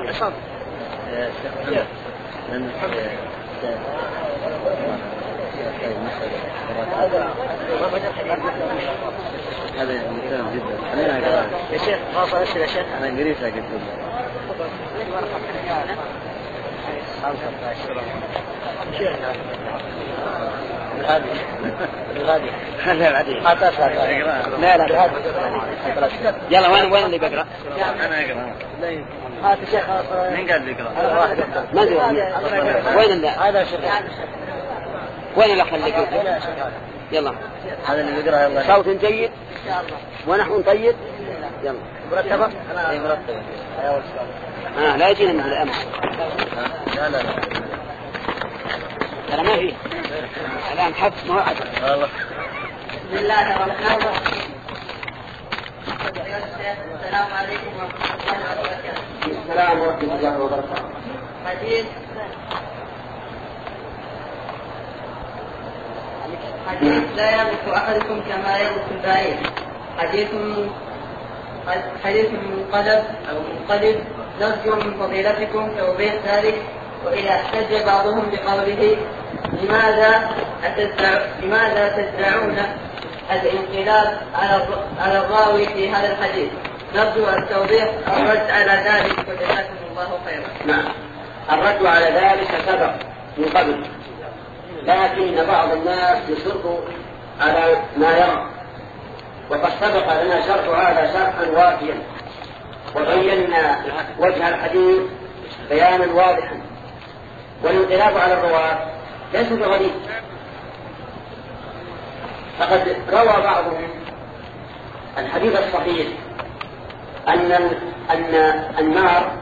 هذا مثال جدا. خلينا نقرأ. يا شيخ خلاص أسئلة يا شيخ. أنا قريتها قلت هذه هذه هذه العادية لا لا هذا يلا وين وين اللي بقرأ؟ أنا أقرأ. هذا شيخ مين قال لي يقرأ؟ ما أدري وين اللي هذا شيخ وين اللي خليك يلا هذا اللي بيقرأ يلا صوت جيد ونحو طيب يلا مرتبة؟ أي مرتبة. آه لا يجينا من الأمس. لا لا لا. ترى ما فيه. الآن حفظ ما هو عدل. الله. بسم الله الرحمن الرحيم. السلام عليكم ورحمة الله وبركاته. السلام ورحمة الله وبركاته. حديث حديث لا يملك أحدكم كما يملك البعير. حديث حديث منقلب أو منقلب نرجو من فضيلتكم توضيح ذلك. وإذا احتج بعضهم بقوله لماذا أتدع... لماذا تدعون الانقلاب على الراوي في هذا الحديث نرجو التوضيح الرد على ذلك وجزاكم الله خيرا. نعم الرد على ذلك سبق من قبل لكن بعض الناس يصر على ما يرى وقد سبق لنا شرح هذا شرحا وافيا وبينا وجه الحديث بيانا واضحا. والانقلاب على الرواة ليس بغريب فقد روى بعضهم الحديث الصحيح أن أن النار